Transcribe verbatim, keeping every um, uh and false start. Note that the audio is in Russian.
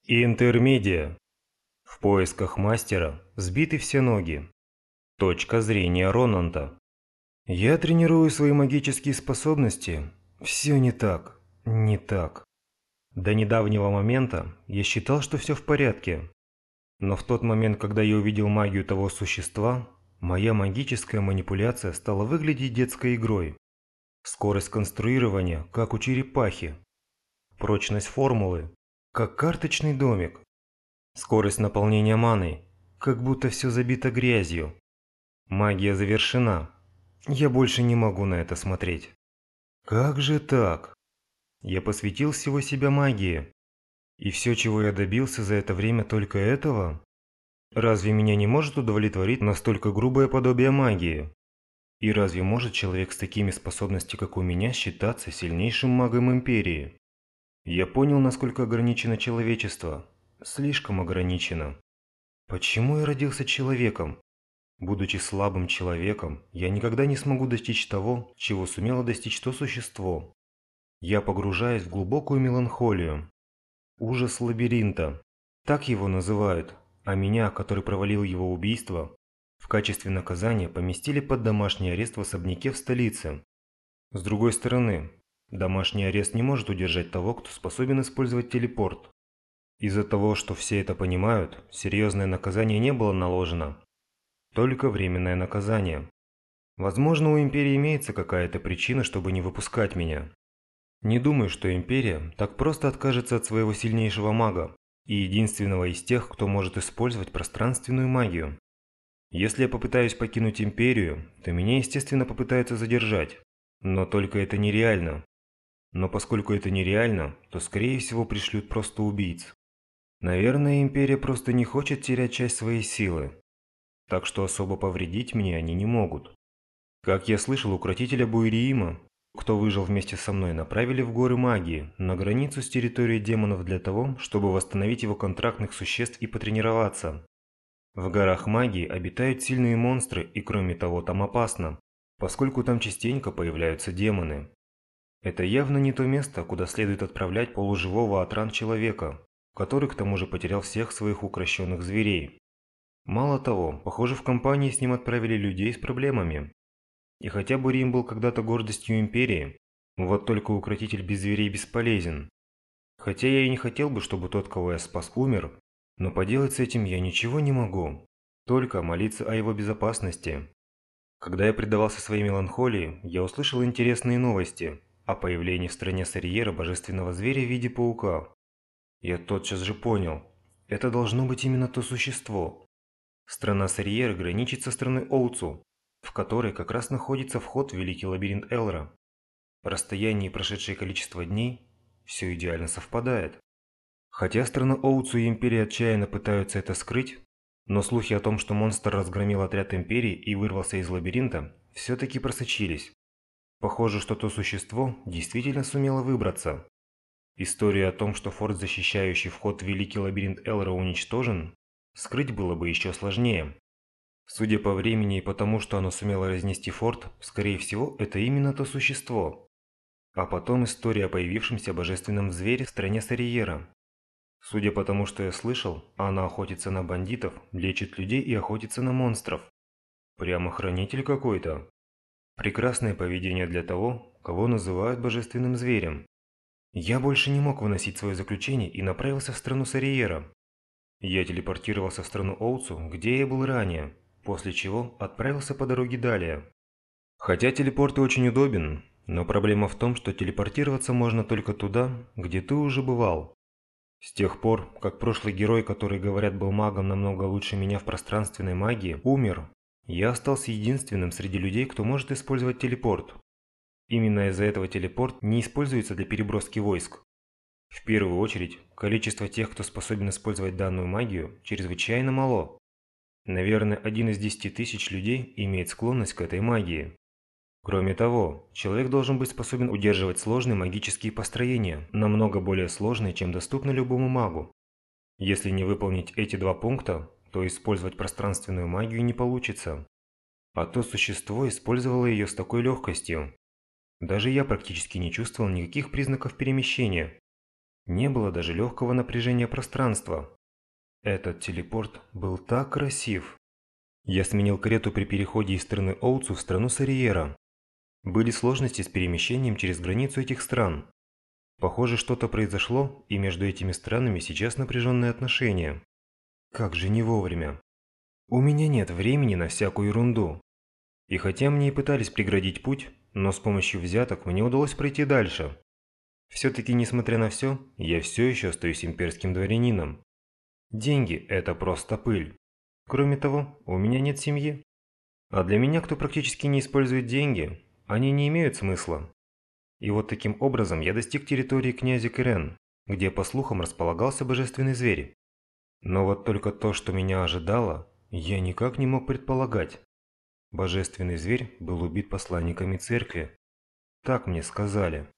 Интермедиа. В поисках мастера сбиты все ноги. Точка зрения Ронанта. Я тренирую свои магические способности. Все не так, не так. До недавнего момента я считал, что все в порядке. Но в тот момент, когда я увидел магию того существа, моя магическая манипуляция стала выглядеть детской игрой. Скорость конструирования, как у черепахи. Прочность формулы, как карточный домик. Скорость наполнения маной, как будто все забито грязью. Магия завершена. Я больше не могу на это смотреть. Как же так? Я посвятил всего себя магии. И все, чего я добился за это время, только этого? Разве меня не может удовлетворить настолько грубое подобие магии? И разве может человек с такими способностями, как у меня, считаться сильнейшим магом Империи? Я понял, насколько ограничено человечество. Слишком ограничено. Почему я родился человеком? Будучи слабым человеком, я никогда не смогу достичь того, чего сумело достичь то существо. Я погружаюсь в глубокую меланхолию. Ужас лабиринта. Так его называют, а меня, который провалил его убийство, в качестве наказания поместили под домашний арест в особняке в столице. С другой стороны, домашний арест не может удержать того, кто способен использовать телепорт. Из-за того, что все это понимают, серьезное наказание не было наложено. Только временное наказание. Возможно, у Империи имеется какая-то причина, чтобы не выпускать меня. Не думаю, что Империя так просто откажется от своего сильнейшего мага и единственного из тех, кто может использовать пространственную магию. Если я попытаюсь покинуть Империю, то меня, естественно, попытаются задержать. Но только это нереально. Но поскольку это нереально, то скорее всего пришлют просто убийц. Наверное, Империя просто не хочет терять часть своей силы. Так что особо повредить мне они не могут. Как я слышал, укротителя Буэриима, кто выжил вместе со мной, направили в горы магии, на границу с территорией демонов для того, чтобы восстановить его контрактных существ и потренироваться. В горах магии обитают сильные монстры, и кроме того там опасно, поскольку там частенько появляются демоны. Это явно не то место, куда следует отправлять полуживого Атран человека, который к тому же потерял всех своих укрощенных зверей. Мало того, похоже, в компании с ним отправили людей с проблемами. И хотя бы Рим был когда-то гордостью Империи, вот только укротитель без зверей бесполезен. Хотя я и не хотел бы, чтобы тот, кого я спас, умер, но поделать с этим я ничего не могу. Только молиться о его безопасности. Когда я предавался своей меланхолии, я услышал интересные новости о появлении в стране Сарьера божественного зверя в виде паука. Я тотчас же понял, это должно быть именно то существо. Страна Сарьера граничит со страной Оуцу, в которой как раз находится вход в Великий лабиринт Элра. Расстояние и прошедшее количество дней – все идеально совпадает. Хотя страна Оуцу и Империя отчаянно пытаются это скрыть, но слухи о том, что монстр разгромил отряд Империи и вырвался из лабиринта, все-таки просочились. Похоже, что то существо действительно сумело выбраться. История о том, что форт, защищающий вход в Великий лабиринт Элра, уничтожен, скрыть было бы еще сложнее. Судя по времени и потому, что оно сумело разнести форт, скорее всего, это именно то существо. А потом история о появившемся божественном звере в стране Сарьера. Судя по тому, что я слышал, она охотится на бандитов, лечит людей и охотится на монстров. Прямо хранитель какой-то. Прекрасное поведение для того, кого называют божественным зверем. Я больше не мог выносить свое заключение и направился в страну Сарьера. Я телепортировался в страну Оуцу, где я был ранее, после чего отправился по дороге далее. Хотя телепорт и очень удобен, но проблема в том, что телепортироваться можно только туда, где ты уже бывал. С тех пор, как прошлый герой, который, говорят, был магом намного лучше меня в пространственной магии, умер, я остался единственным среди людей, кто может использовать телепорт. Именно из-за этого телепорт не используется для переброски войск. В первую очередь, количество тех, кто способен использовать данную магию, чрезвычайно мало. Наверное, один из десяти тысяч людей имеет склонность к этой магии. Кроме того, человек должен быть способен удерживать сложные магические построения, намного более сложные, чем доступны любому магу. Если не выполнить эти два пункта, то использовать пространственную магию не получится. А то существо использовало ее с такой легкостью. Даже я практически не чувствовал никаких признаков перемещения. Не было даже легкого напряжения пространства. Этот телепорт был так красив. Я сменил карету при переходе из страны Оуцу в страну Сариера. Были сложности с перемещением через границу этих стран. Похоже, что-то произошло, и между этими странами сейчас напряженные отношения. Как же не вовремя. У меня нет времени на всякую ерунду. И хотя мне и пытались преградить путь, но с помощью взяток мне удалось пройти дальше. Все-таки, несмотря на все, я все еще остаюсь имперским дворянином. Деньги – это просто пыль. Кроме того, у меня нет семьи. А для меня, кто практически не использует деньги, они не имеют смысла. И вот таким образом я достиг территории князя Кирен, где, по слухам, располагался божественный зверь. Но вот только то, что меня ожидало, я никак не мог предполагать. Божественный зверь был убит посланниками церкви. Так мне сказали.